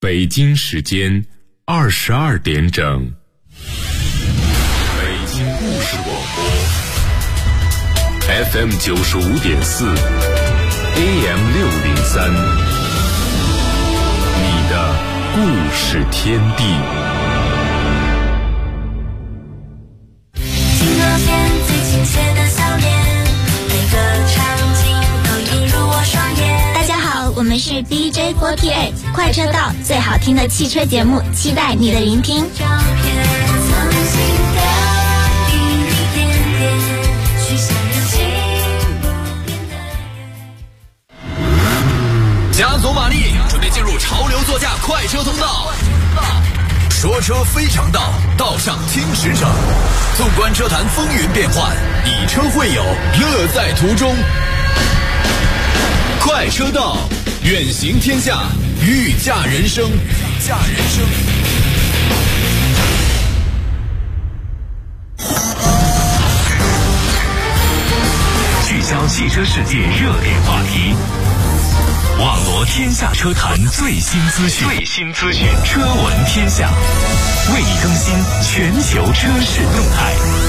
北京时间22点整。北京故事广播 FM 95.4 AM 603，你的故事天地。 金额片最亲切的笑脸，每个场景都映入我双眼。大家好，我们是 DJ48 快车道，最好听的汽车节目，期待你的聆听。 加足马力，准备进入潮流座驾快车通道。说车非常道，道上听实诚。纵观车坛风云变幻，以车会友，乐在途中。快车道，远行天下，御驾人生。 聚焦汽车世界热点话题，网罗天下车坛最新资讯，车闻天下，为你更新全球车市动态。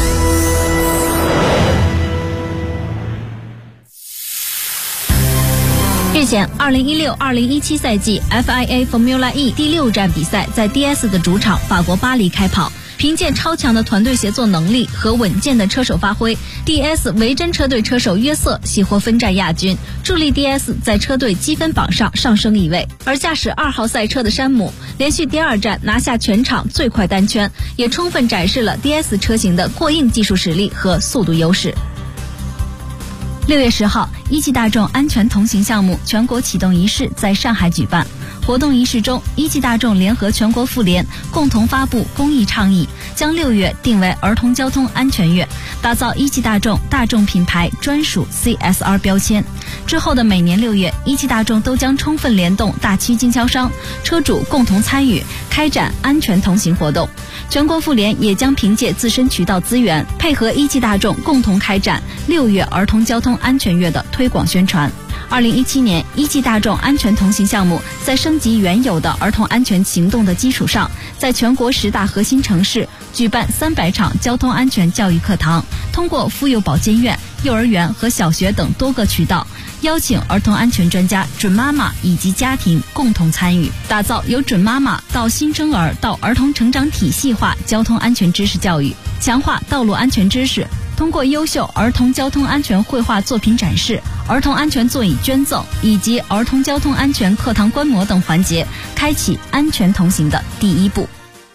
日前，2016-2017赛季 FIA Formula E 第6站比赛在 DS 的主场法国巴黎开跑。凭借超强的团队协作能力和稳健的车手发挥 ，DS 维珍车队车手约瑟喜获分站亚军，助力 DS 在车队积分榜上上升一位。而驾驶2号赛车的山姆连续第2站拿下全场最快单圈，也充分展示了 DS 车型的过硬技术实力和速度优势。6月10号，一汽大众安全同行项目全国启动仪式在上海举办。活动仪式中，一汽大众联合全国妇联共同发布公益倡议，将6月定为儿童交通安全月，打造一汽大众品牌专属 CSR 标签。之后的每年6月，一汽大众都将充分联动大区经销商、车主共同参与，开展安全同行活动。全国妇联也将凭借自身渠道资源，配合一汽大众共同开展6月儿童交通安全月的推广宣传。2017年，一汽大众安全同行项目在升级原有的儿童安全行动的基础上，在全国10大核心城市举办300场交通安全教育课堂，通过妇幼保健院、幼儿园和小学等多个渠道，邀请儿童安全专家、准妈妈以及家庭共同参与，打造由准妈妈到新生儿到儿童成长体系化交通安全知识教育，强化道路安全知识。通过优秀儿童交通安全绘画作品展示、儿童安全座椅捐赠以及儿童交通安全课堂观摩等环节，开启安全同行的第一步。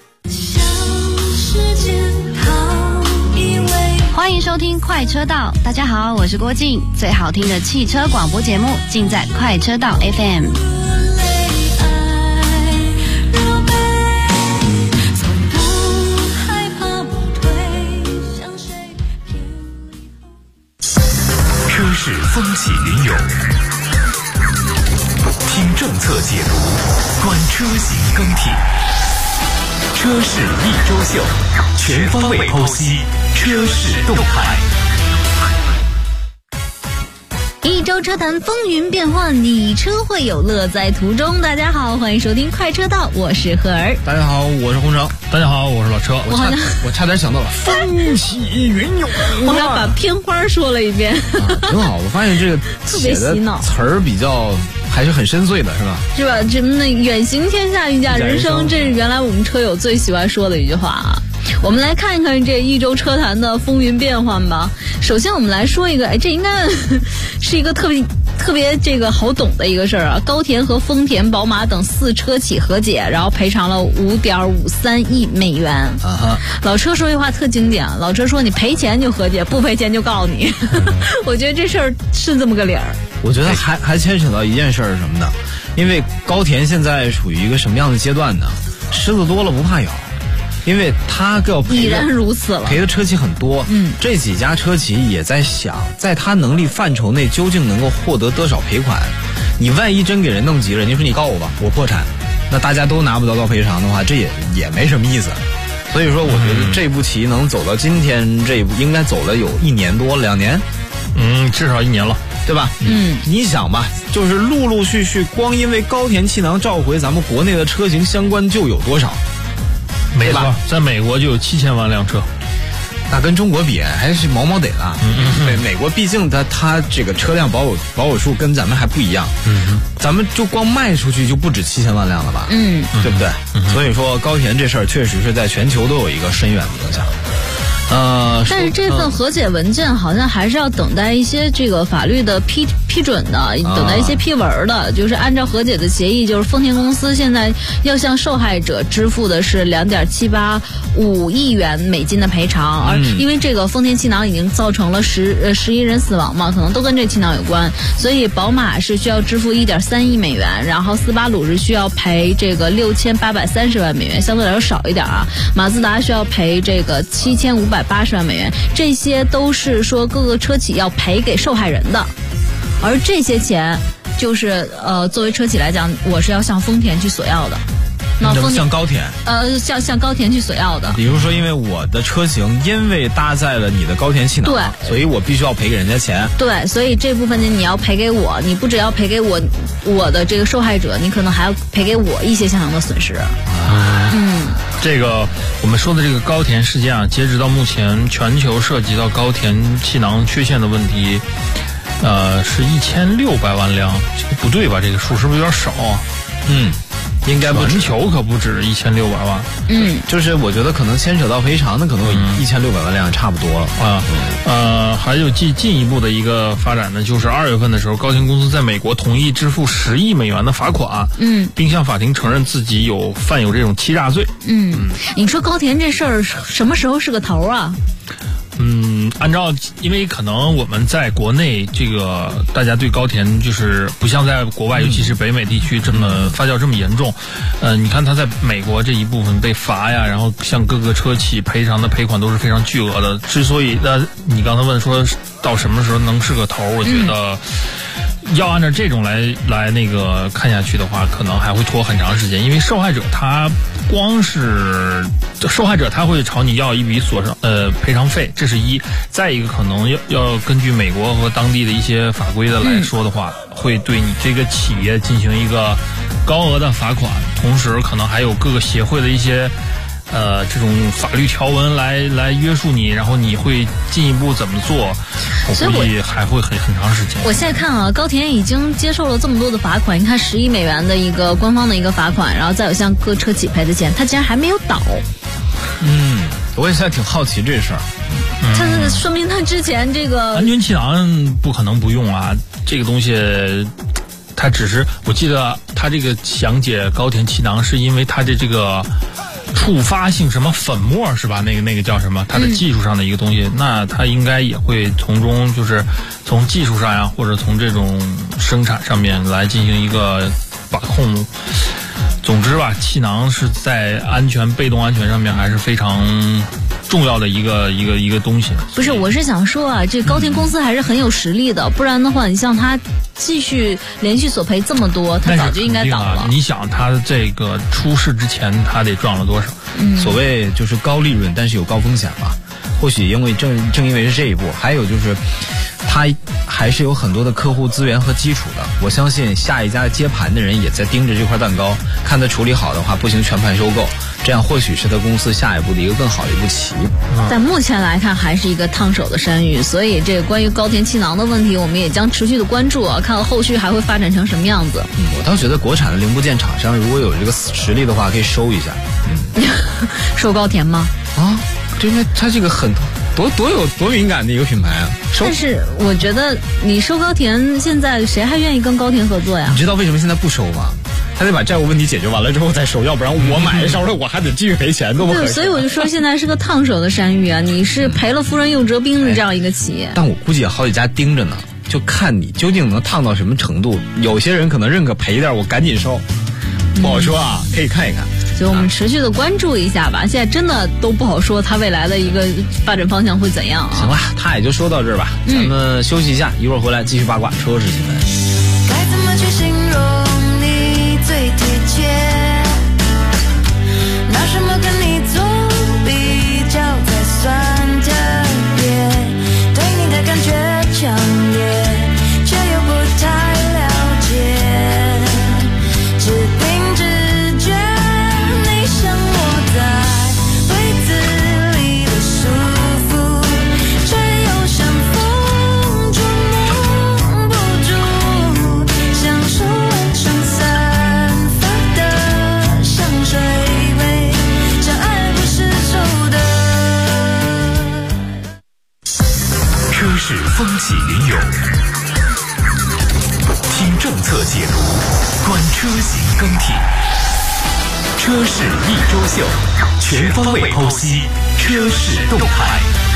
欢迎收听快车道，大家好，我是郭静，最好听的汽车广播节目尽在快车道 FM。 车市风起云涌，听政策解读，观车型更替。车市一周秀，全方位剖析车市动态。 一周车坛风云变幻，你车会有，乐在途中。大家好，欢迎收听快车道，我是赫儿。 大家好，我是洪城。大家好，我是老车。我差点想到了风起云涌， 我还把片花说了一遍， 挺好。我发现这个写的词儿比较还是很深邃的，是吧？ 是吧？这那远行天下，御驾人生，这是原来我们车友最喜欢说的一句话啊。我们来看一看这一周车坛的风云变幻吧。首先我们来说一个，这应该是一个特别这个好懂的一个事儿啊。高田和丰田、宝马等4车企和解，然后赔偿了5.53亿美元。老车说句话特经典，老车说你赔钱就和解，不赔钱就告你。我觉得这事儿是这么个理儿。 我觉得还牵扯到一件事儿是什么呢？因为高田现在处于一个什么样的阶段呢？狮子多了不怕咬。因为他要已然如此了， 赔的车企很多，这几家车企也在想，在他能力范畴内究竟能够获得多少赔款。你万一真给人弄急了，你说你告我吧，我破产，那大家都拿不到赔偿的话，这也没什么意思。所以说，我觉得这步棋能走到今天这一步，应该走了有1年多2年。 至少1年了。 对吧？你想吧，就是陆陆续续，光因为高田气囊召回，咱们国内的车型相关就有多少？ 没错，在美国就有7000万辆车。 那跟中国比还是毛得了。美国毕竟它这个车辆保有数跟咱们还不一样。咱们就光卖出去就不止7000万辆了吧？对不对？所以说高田这事儿确实是在全球都有一个深远的影响。 但是这份和解文件好像还是要等待一些这个法律的批准的，等待一些批文的。就是按照和解的协议，就是丰田公司现在要向受害者支付的是2.785亿元美金的赔偿，而因为这个丰田气囊已经造成了11人死亡嘛，可能都跟这气囊有关，所以宝马是需要支付1.3亿美元，然后斯巴鲁是需要赔这个6830万美元，相对来说少一点啊。马自达需要赔这个7580万美元，这些都是说各个车企要赔给受害人的，而这些钱就是作为车企来讲，我是要向丰田去索要的。那向高田向高田去索要的。 比如说，因为我的车型因为搭载了你的高田气囊， 对， 所以我必须要赔给人家钱。 对，所以这部分钱你要赔给我，你不只要赔给我的这个受害者，你可能还要赔给我一些相应的损失。 这个我们说的这个高田事件啊，截止到目前，全球涉及到高田气囊缺陷的问题，是1600万辆，这个不对吧？这个数是不是有点少啊？应该不止，全球可不止1600万。 就是我觉得可能牵扯到赔偿的，可能有1600万辆差不多了。 还有进一步的一个发展呢，就是2月份的时候，高田公司在美国同意支付10亿美元的罚款，并向法庭承认自己犯有这种欺诈罪。 你说高田这事儿什么时候是个头啊？ 按照，因为可能我们在国内这个大家对高田就是不像在国外，尤其是北美地区这么发酵这么严重。你看他在美国这一部分被罚呀，然后向各个车企赔偿的赔款都是非常巨额的。之所以你刚才问说到什么时候能是个头，我觉得要按照这种来那个看下去的话，可能还会拖很长时间，因为受害者他会朝你要一笔赔偿费，这是一。再一个，可能要根据美国和当地的一些法规的来说的话，会对你这个企业进行一个高额的罚款，同时可能还有各个协会的一些这种法律条文来约束你，然后你会进一步怎么做？我估计还会很长时间。 我现在看啊，高田已经接受了这么多的罚款，你看10亿美元的一个官方的一个罚款，然后再有向各车企赔的钱，他竟然还没有倒。 我也现在挺好奇这事儿。 他是说明他之前这个安全气囊不可能不用啊，这个东西。他只是，我记得他这个详解高田气囊是因为他的这个触发性什么粉末是吧？那个叫什么？它的技术上的一个东西，那它应该也会从中就是从技术上呀，或者从这种生产上面来进行一个把控。总之吧，气囊是在被动安全上面还是非常重要的一个东西。 不是，我是想说啊，这高田公司还是很有实力的，不然的话，你像他继续连续索赔这么多，他早就应该倒了。 你想他这个出事之前，他得赚了多少？ 所谓就是高利润，但是有高风险吧。或许因为正因为是这一步，还有就是他还是有很多的客户资源和基础的。我相信下一家接盘的人也在盯着这块蛋糕，看他处理好的话，不行全盘收购，这样或许是他公司下一步的一个更好的一步棋。 但目前来看还是一个烫手的山芋，所以这个关于高田气囊的问题，我们也将持续的关注啊，看后续还会发展成什么样子。 我倒觉得国产的零部件厂商如果有这个实力的话，可以收一下。 收高田吗？ 因为它这个很多敏感的一个品牌啊。 但是我觉得你收高田，现在谁还愿意跟高田合作呀？ 你知道为什么现在不收吗？他得把债务问题解决完了之后再收，要不然我买的时候我还得继续赔钱，多不合适。 所以我就说现在是个烫手的山芋啊！你是赔了夫人又折兵的这样一个企业。 但我估计有好几家盯着呢，就看你究竟能烫到什么程度。有些人可能认可赔一点，我赶紧收，不好说啊，可以看一看。 所以我们持续的关注一下吧，现在真的都不好说它未来的一个发展方向会怎样啊。 行了，他也就说到这儿吧，咱们休息一下，一会儿回来继续八卦车市新闻。 该怎么去形容你最贴切？拿什么跟你做比较才算特别？对你的感觉强烈，却气云涌，听政策解读，观车型更替，车市一周秀，全方位剖析车市动态。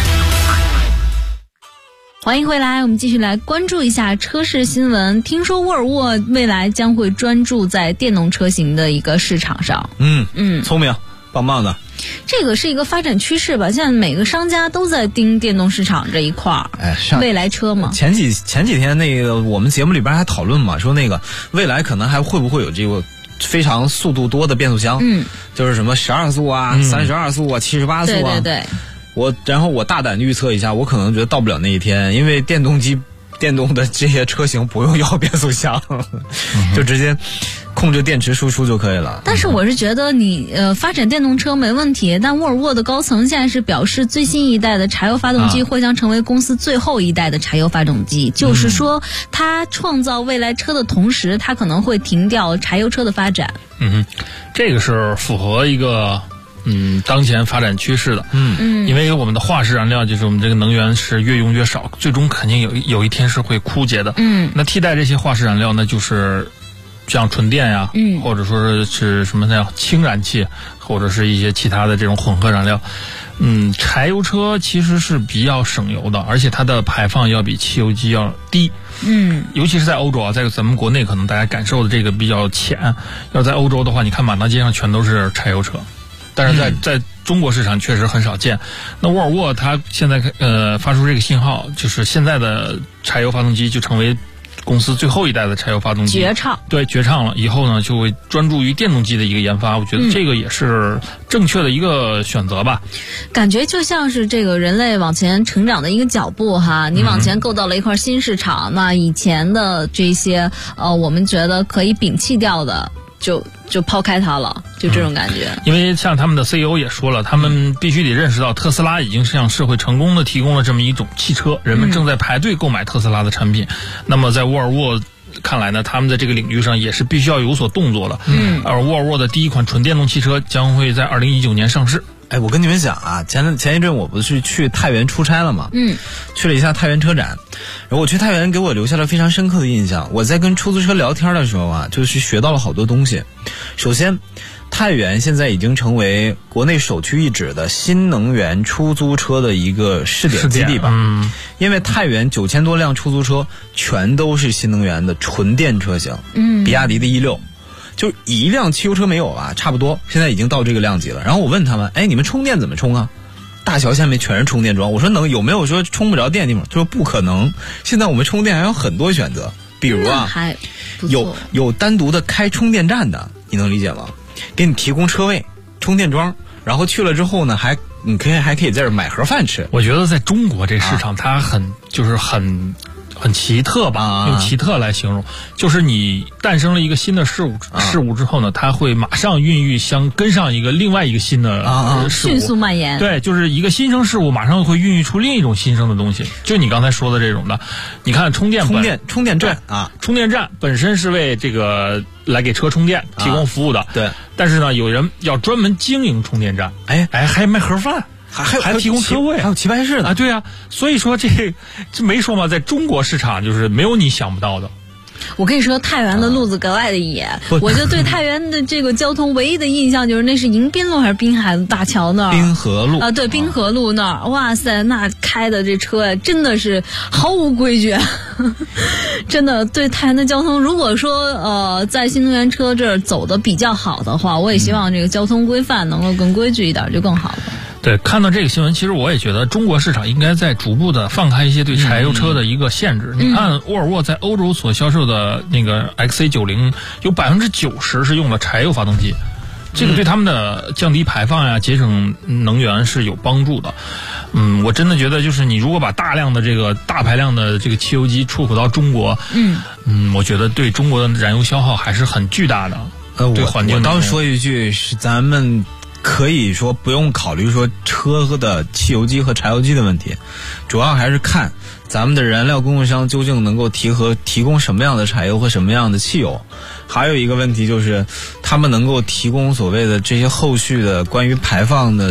欢迎回来，我们继续来关注一下车市新闻。听说沃尔沃未来将会专注在电动车型的一个市场上。 聪明，棒棒的。 这个是一个发展趋势吧？现在每个商家都在盯电动市场这一块儿。未来车嘛。前几天那个我们节目里边还讨论嘛，说那个未来可能还会不会有这个非常速度多的变速箱？就是什么12速啊、32速啊、78速啊。对。然后我大胆预测一下，我可能觉得到不了那一天，因为电动的这些车型不用要变速箱，就直接控制电池输出就可以了。 但是我是觉得你发展电动车没问题，但沃尔沃的高层现在是表示最新一代的柴油发动机会将成为公司最后一代的柴油发动机，就是说它创造未来车的同时，它可能会停掉柴油车的发展。 这个是符合一个当前发展趋势的。因为我们的化石燃料就是我们这个能源是越用越少，最终肯定有一天是会枯竭的。那替代这些化石燃料呢，就是像纯电呀，或者说是什么呢？氢燃气，或者是一些其他的这种混合燃料。柴油车其实是比较省油的，而且它的排放要比汽油机要低。尤其是在欧洲啊，在咱们国内可能大家感受的这个比较浅。要在欧洲的话，你看满大街上全都是柴油车。但是在中国市场确实很少见。那沃尔沃它现在发出这个信号，就是现在的柴油发动机就成为公司最后一代的柴油发动机，绝唱了。以后呢就会专注于电动机的一个研发，我觉得这个也是正确的一个选择吧。 感觉就像是这个人类往前成长的一个脚步哈，你往前构造了一块新市场，那以前的这些我们觉得可以摒弃掉的就抛开它了，就这种感觉。 因为像他们的 CEO 也说了，他们必须得认识到特斯拉已经是向社会成功的提供了这么一种汽车，人们正在排队购买特斯拉的产品。那么在沃尔沃看来呢，他们在这个领域上也是必须要有所动作的。而沃尔沃的第一款纯电动汽车将会在2019年上市。 我跟你们讲啊，前一阵我不是去太原出差了吗？去了一下太原车展，然后我去太原给我留下了非常深刻的印象。我在跟出租车聊天的时候啊，就是学到了好多东西。首先，太原现在已经成为国内首屈一指的新能源出租车的一个试点基地吧。因为太原9000多辆出租车全都是新能源的纯电车型，比亚迪的E6。就一辆汽油车没有啊，差不多现在已经到这个量级了。然后我问他们，你们充电怎么充啊？大桥下面全是充电桩。我说有没有说充不着电的地方？他说不可能。现在我们充电还有很多选择，比如有单独的开充电站的，你能理解吗？给你提供车位、充电桩，然后去了之后呢，还可以在这买盒饭吃。 我觉得在中国这市场它很奇特吧，用奇特来形容，就是你诞生了一个新的事物之后呢，它会马上孕育跟上另外一个新的事物， 迅速蔓延。 对，就是一个新生事物马上会孕育出另一种新生的东西。就你刚才说的这种的，你看充电站啊，充电站本身是为这个来给车充电提供服务的。对，但是呢，有人要专门经营充电站，还卖盒饭。还提供车位， 还有棋牌室呢。 对啊，所以说这没说嘛，在中国市场就是没有你想不到的。 我跟你说，太原的路子格外的野，我就对太原的这个交通唯一的印象就是那是迎宾路还是滨海大桥那儿？ 滨河路对，滨河路那儿，哇塞，那开的这车真的是毫无规矩，真的对太原的交通，如果说在新能源车这儿走的比较好的话，我也希望这个交通规范能够更规矩一点，就更好了。 对，看到这个新闻，其实我也觉得中国市场应该在逐步的放开一些对柴油车的一个限制。你看沃尔沃在欧洲所销售的那个 XC90，有90%是用了柴油发动机，这个对他们的降低排放呀、节省能源是有帮助的。我真的觉得就是你如果把大量的这个大排量的这个汽油机出口到中国，我觉得对中国的燃油消耗还是很巨大的。对环境。 我倒说一句，是咱们可以说不用考虑说车的汽油机和柴油机的问题，主要还是看咱们的燃料供应商究竟能够提供什么样的柴油和什么样的汽油。还有一个问题就是他们能够提供所谓的这些后续的关于排放的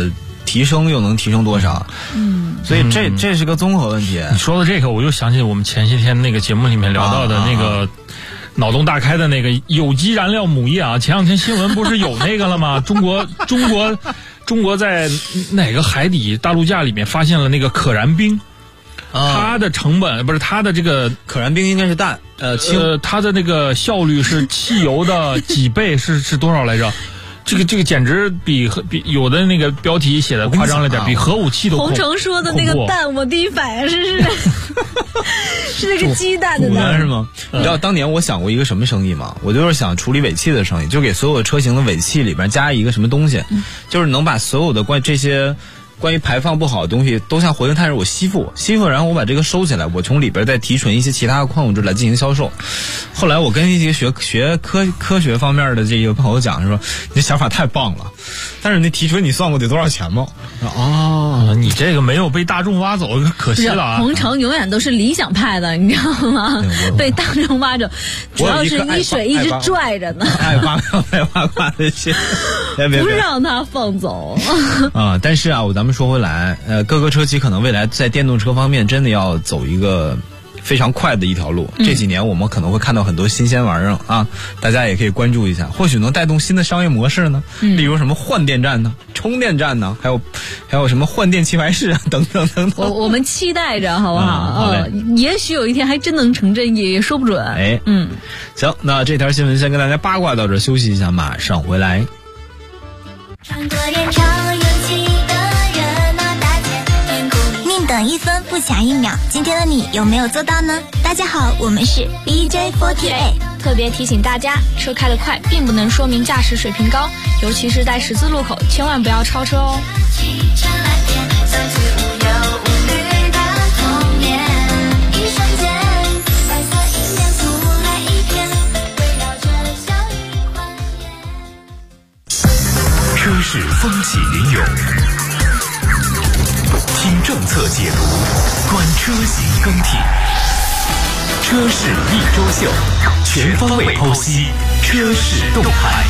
提升又能提升多少？所以这是个综合问题。 你说的这个，我又想起我们前些天那个节目里面聊到的那个脑洞大开的那个有机燃料母业啊。前两天新闻不是有那个了吗？中国在哪个海底大陆架里面发现了那个可燃冰。它的成本不是它的这个可燃冰应该是氮， 它的那个效率是汽油的几倍，是多少来着？这个简直比有的那个标题写的夸张了点，比核武器都洪城说的那个蛋，我第一反应是那个鸡蛋的蛋是吗？你知道当年我想过一个什么生意吗？我就是想处理尾气的生意，就给所有车型的尾气里边加一个什么东西，就是能把所有的关于排放不好的东西都像活性炭似的我吸附，然后我把这个收起来，我从里边再提纯一些其他的矿物质来进行销售。后来我跟一些学科学方面的这个朋友讲说，你这想法太棒了，但是那提纯你算过得多少钱吗？ 你这个没有被大众挖走，可惜了啊！ 洪城永远都是理想派的，你知道吗？被大众挖走，主要是一水一直拽着呢， 爱八卦的些， 不让他放走啊！但是啊，咱们说回来，各个车企可能未来在电动车方面真的要走一个非常快的一条路。这几年我们可能会看到很多新鲜玩意儿啊，大家也可以关注一下，或许能带动新的商业模式呢。例如什么换电站呢、充电站呢，还有什么换电棋牌室啊，等等等等。 我们期待着，好不好？也许有一天还真能成真，也说不准。 行，那这条新闻先跟大家八卦到这儿，休息一下，马上回来。 宁等一分不抢一秒，今天的你有没有做到呢？大家好，我们是 BJ48， 特别提醒大家，车开得快并不能说明驾驶水平高，尤其是在十字路口，千万不要超车哦。 车市风起云涌，听政策解读，观车型更替，车市一周秀，全方位剖析车市动态。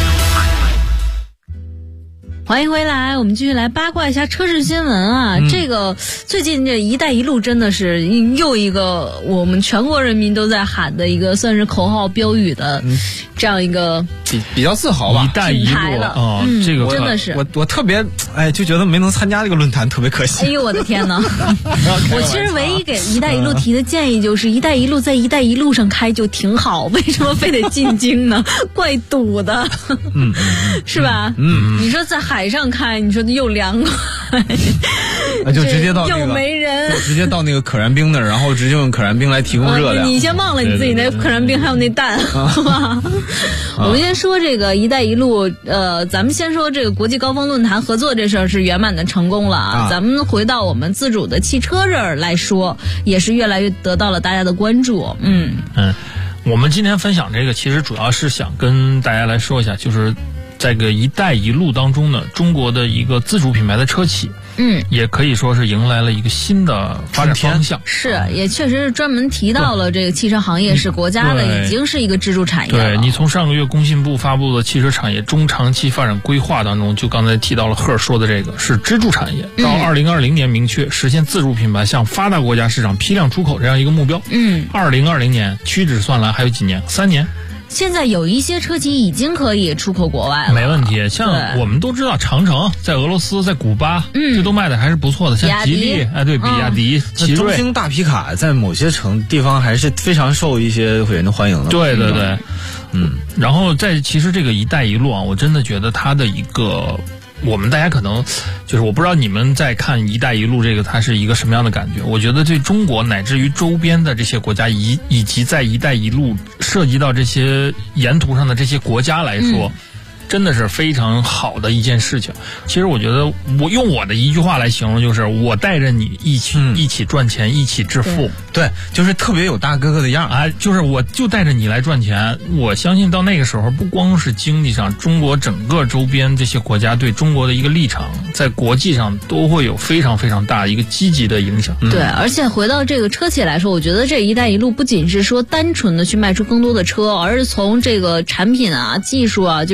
欢迎回来，我们继续来八卦一下车市新闻啊。这个最近这一带一路真的是又一个我们全国人民都在喊的一个算是口号标语的这样一个比较自豪吧， 一带一路啊，这个真的是我特别就觉得没能参加这个论坛特别可惜。 哎呦我的天哪！我其实唯一给一带一路提的建议就是一带一路在一带一路上开就挺好，为什么非得进京呢？怪堵的，是吧？你说在海上开，你说又凉快， 就直接到又没人， 直接到那个可燃冰那儿，然后直接用可燃冰来提供热量。 你先忘了你自己那可燃冰还有那蛋，好吧？我们先说这个一带一路，咱们先说这个国际高峰论坛合作这事儿是圆满的成功了啊。咱们回到我们自主的汽车这儿来说，也是越来越得到了大家的关注。 我们今天分享这个，其实主要是想跟大家来说一下，就是在这个一带一路当中呢，中国的一个自主品牌的车企，也可以说是迎来了一个新的发展方向。 是，也确实是专门提到了这个汽车行业是国家的，已经是一个支柱产业了。 对，你从上个月工信部发布的汽车产业中长期发展规划当中，就刚才提到了贺说的这个是支柱产业，到2020年明确实现自主品牌向发达国家市场批量出口这样一个目标。2020年屈指算来还有几年？3年。 现在有一些车企已经可以出口国外了， 没问题。像我们都知道，长城在俄罗斯、在古巴，这都卖的还是不错的。像吉利，对，比亚迪、奇瑞、 中兴大皮卡，在某些地方还是非常受一些人的欢迎的。 对对对，然后其实这个一带一路啊，我真的觉得它的一个。我们大家可能就是我不知道你们在看一带一路这个它是一个什么样的感觉。我觉得对中国乃至于周边的这些国家以及在一带一路涉及到这些沿途上的这些国家来说，真的是非常好的一件事情。其实我觉得我用我的一句话来形容，就是我带着你一起赚钱，一起致富。 对，就是特别有大哥哥的样啊！就是我就带着你来赚钱。我相信到那个时候，不光是经济上，中国整个周边这些国家对中国的一个立场，在国际上都会有非常非常大的一个积极的影响。 对，而且回到这个车企来说，我觉得这一带一路不仅是说单纯的去卖出更多的车，而是从这个产品啊、技术啊、就人才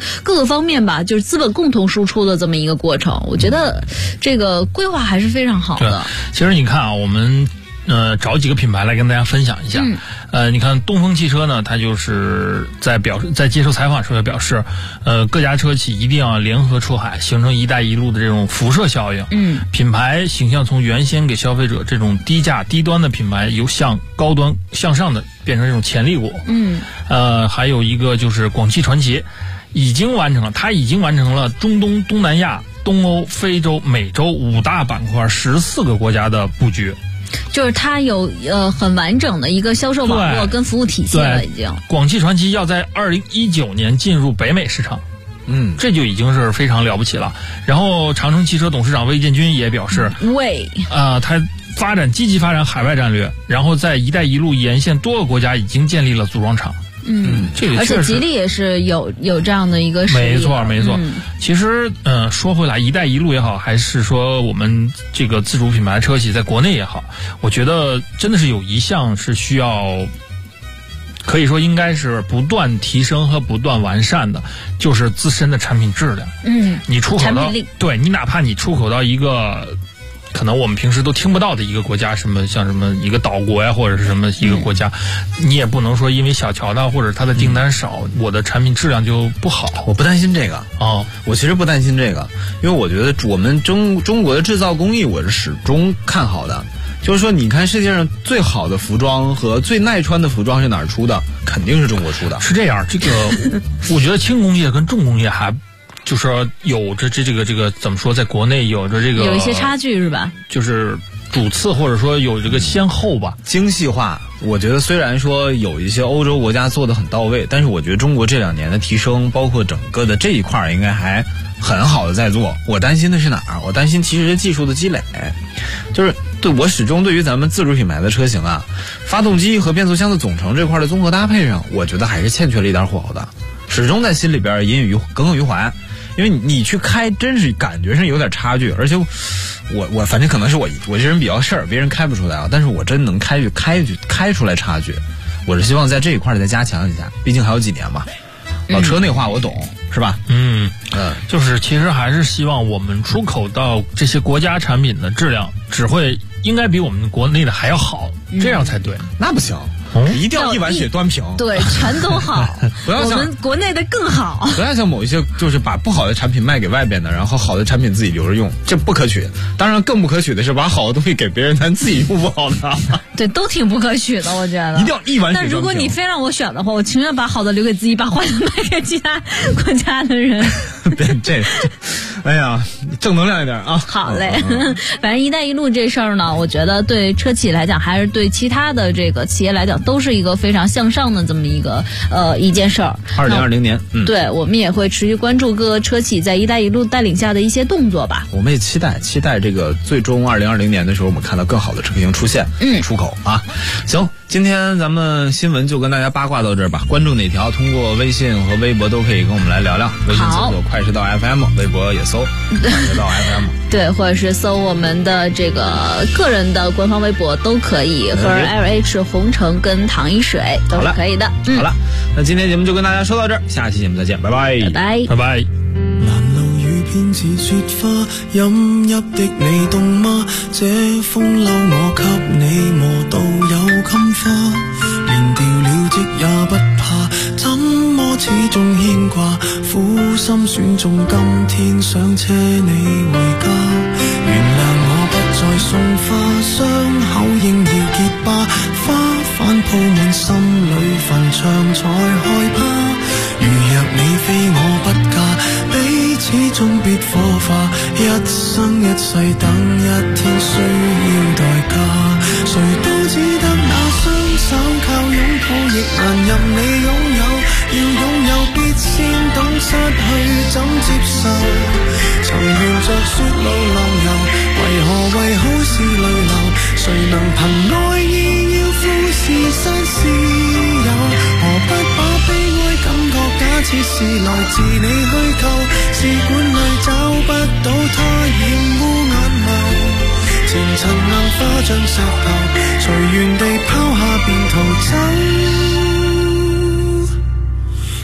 各个方面吧，就是资本共同输出的这么一个过程。我觉得这个规划还是非常好的。 其实你看啊，我们找几个品牌来跟大家分享一下。你看东风汽车呢，它就是在接受采访时候表示，各家车企一定要联合出海，形成“一带一路”的这种辐射效应。品牌形象从原先给消费者这种低价低端的品牌，由向高端向上的变成这种潜力股。还有一个就是广汽传祺，它已经完成了中东、东南亚、东欧、非洲、美洲5大板块14个国家的布局。 就是它有很完整的一个销售网络跟服务体系了，已经。 广汽传祺要在2019年进入北美市场，这就已经是非常了不起了。然后长城汽车董事长魏建军也表示，他积极发展海外战略，然后在“一带一路”沿线多个国家已经建立了组装厂。这个而且吉利也是有这样的一个实力。 没错。其实说回来，“一带一路”也好，还是说我们这个自主品牌车企在国内也好，我觉得真的是有一项是需要，可以说应该是不断提升和不断完善的，就是自身的产品质量。你出口到，对，你哪怕你出口到一个可能我们平时都听不到的一个国家，像什么一个岛国呀，或者是什么一个国家，你也不能说因为小乔的或者它的订单少，我的产品质量就不好。 我不担心这个我其实不担心这个，因为我觉得我们中国的制造工艺我是始终看好的。就是说，你看世界上最好的服装和最耐穿的服装是哪儿出的？肯定是中国出的。 是这样，这个我觉得轻工业跟重工业还。就是说有着这个怎么说，在国内有着这个有一些差距是吧？ 就是主次或者说有这个先后吧。 精细化，我觉得虽然说有一些欧洲国家做得很到位，但是我觉得中国这2年的提升，包括整个的这一块应该还很好的在做。我担心的是哪儿？我担心其实是技术的积累，就是我始终对于咱们自主品牌的车型啊，发动机和变速箱的总成这块的综合搭配上，我觉得还是欠缺了一点火的，始终在心里边耿耿于怀。因为你去开，真是感觉上有点差距，而且我反正可能是我这人比较事儿，别人开不出来啊，但是我真能开出来差距。我是希望在这一块再加强一下，毕竟还有几年嘛。老车内话我懂，是吧？ 就是其实还是希望我们出口到这些国家产品的质量应该比我们国内的还要好，这样才对。 那不行。一定要一碗水端平， 对，全都好。 不要像我们国内的更好， 不要像某一些就是把不好的产品卖给外边的，然后好的产品自己留着用，这不可取。当然，更不可取的是把好的东西给别人，咱自己用不好的。 对，都挺不可取的，我觉得。 一定要一碗水端平。 但如果你非让我选的话，我情愿把好的留给自己，把坏的卖给其他国家的人。 这，哎呀，正能量一点啊！ 好嘞，反正“一带一路”这事儿呢，我觉得对车企来讲，还是对其他的这个企业来讲，都是一个非常向上的这么一件事儿。 2020年， 对，我们也会持续关注各个车企在“一带一路”带领下的一些动作吧。 我们也期待这个最终2020年的时候，我们看到更好的车型出现，出口啊。行，今天咱们新闻就跟大家八卦到这儿吧。关注哪条，通过微信和微博都可以跟我们来聊聊。微信搜索快车道 FM， 微博也搜快车道 FM。 对，或者是搜我们的这个个人的官方微博都可以，和 LH 红橙跟糖一水都是可以的。 好了，那今天节目就跟大家说到这儿，下期节目再见，拜拜， 拜拜， 拜拜。 難留雨偏似雪花，飲泣的你凍嗎？這風褸我給你磨到有襟花，連掉了職也不怕，怎麼始終牽掛？苦心選中今天想車你回家，原諒我不再送花，傷口應要結疤，花瓣鋪滿心裏墳場才害怕。如若你非我不嫁，彼此終別火化，一生一世等一天需要代價。誰都只得那雙手靠擁抱，亦難任你擁有。要擁有必先懂失去怎接受。曾沿着雪路浪遊，為好事淚流？誰能憑愛意要富士山私有？何不把悲哀感覺假設是來自你虛構？試管裏找不到它染污眼眸，前塵硬化像石頭，隨緣地拋下便逃走。我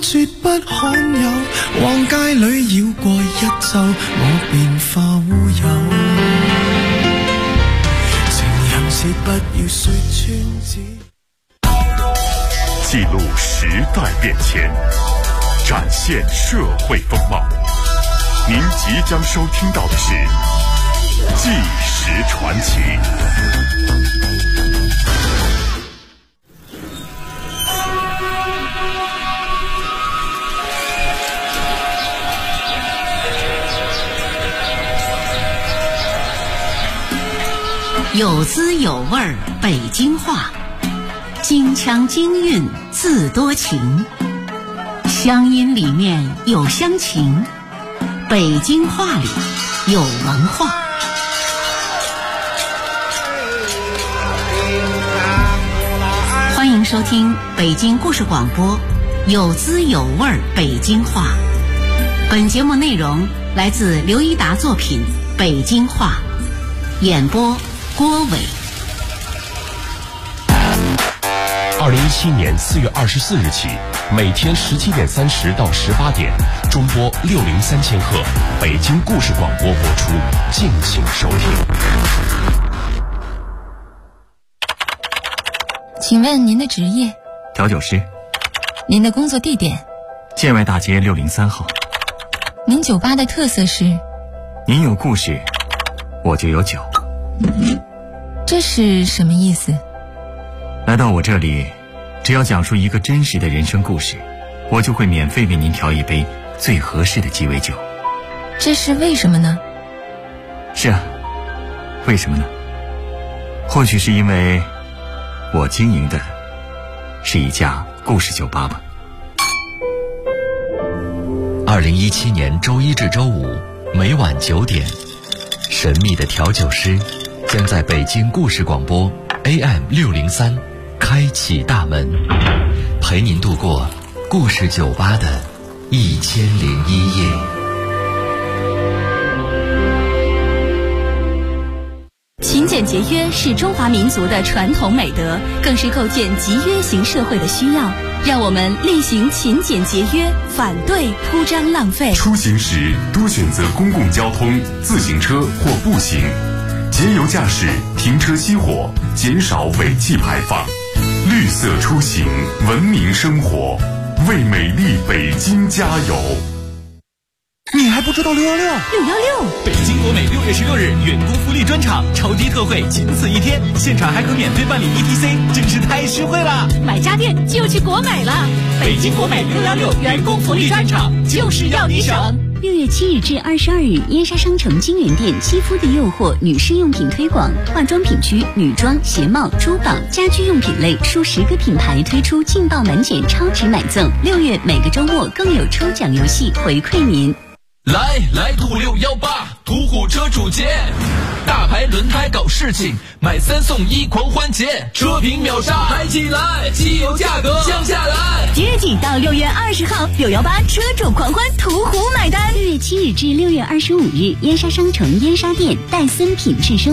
说不罕有，往街里绕过一周，我便化乌有。情人节不要说穿子。 记录时代变迁，展现社会风貌。您即将收听到的是《纪实传奇》。 有滋有味儿北京话，京腔京韵字多情，乡音里面有乡情，北京话里有文化。欢迎收听北京故事广播有滋有味儿北京话。本节目内容来自刘一达作品《北京话》，演播郭伟。 2017年4月24日起，每天17点30到18点，中波603千赫，北京故事广播播出，敬请收听。 请问您的职业？ 调酒师。 您的工作地点？ 建外大街603号。 您酒吧的特色是？ 您有故事，我就有酒。 这是什么意思？ 来到我这里，只要讲述一个真实的人生故事，我就会免费为您调一杯最合适的鸡尾酒。 这是为什么呢？ 是啊，为什么呢？或许是因为我经营的是一家故事酒吧吧。 2017年周一至周五每晚9点，神秘的调酒师将在北京故事广播 AM603 开启大门，陪您度过故事酒吧的1001夜。 勤俭节约是中华民族的传统美德，更是构建集约型社会的需要。让我们厉行勤俭节约，反对铺张浪费。 出行时多选择公共交通、自行车或步行，节油驾驶，停车熄火，减少尾气排放。绿色出行，文明生活，为美丽北京加油！ 你还不知道616？616，北京国美6月16日员工福利专场，超低特惠，仅此一天，现场还可免费办理 ETC， 真是太实惠了！ 买家电就去国美了。 北京国美616员工福利专场，就是要你省。 6月7日至22日，燕莎商城金源店肌肤的诱惑女士用品推广，化妆品区女装、鞋帽、珠宝、家居用品类数10个品牌推出劲爆满减超值买赠。6月每个周末更有抽奖游戏回馈您。 来途618途虎车主节，大牌轮胎搞事情，买3送1狂欢节，车评秒杀，嗨起来，机油价格降下来。 即日起到6月20号，618车主狂欢，途虎买单。6月7日至6月25日，燕莎商城燕莎店戴森品质生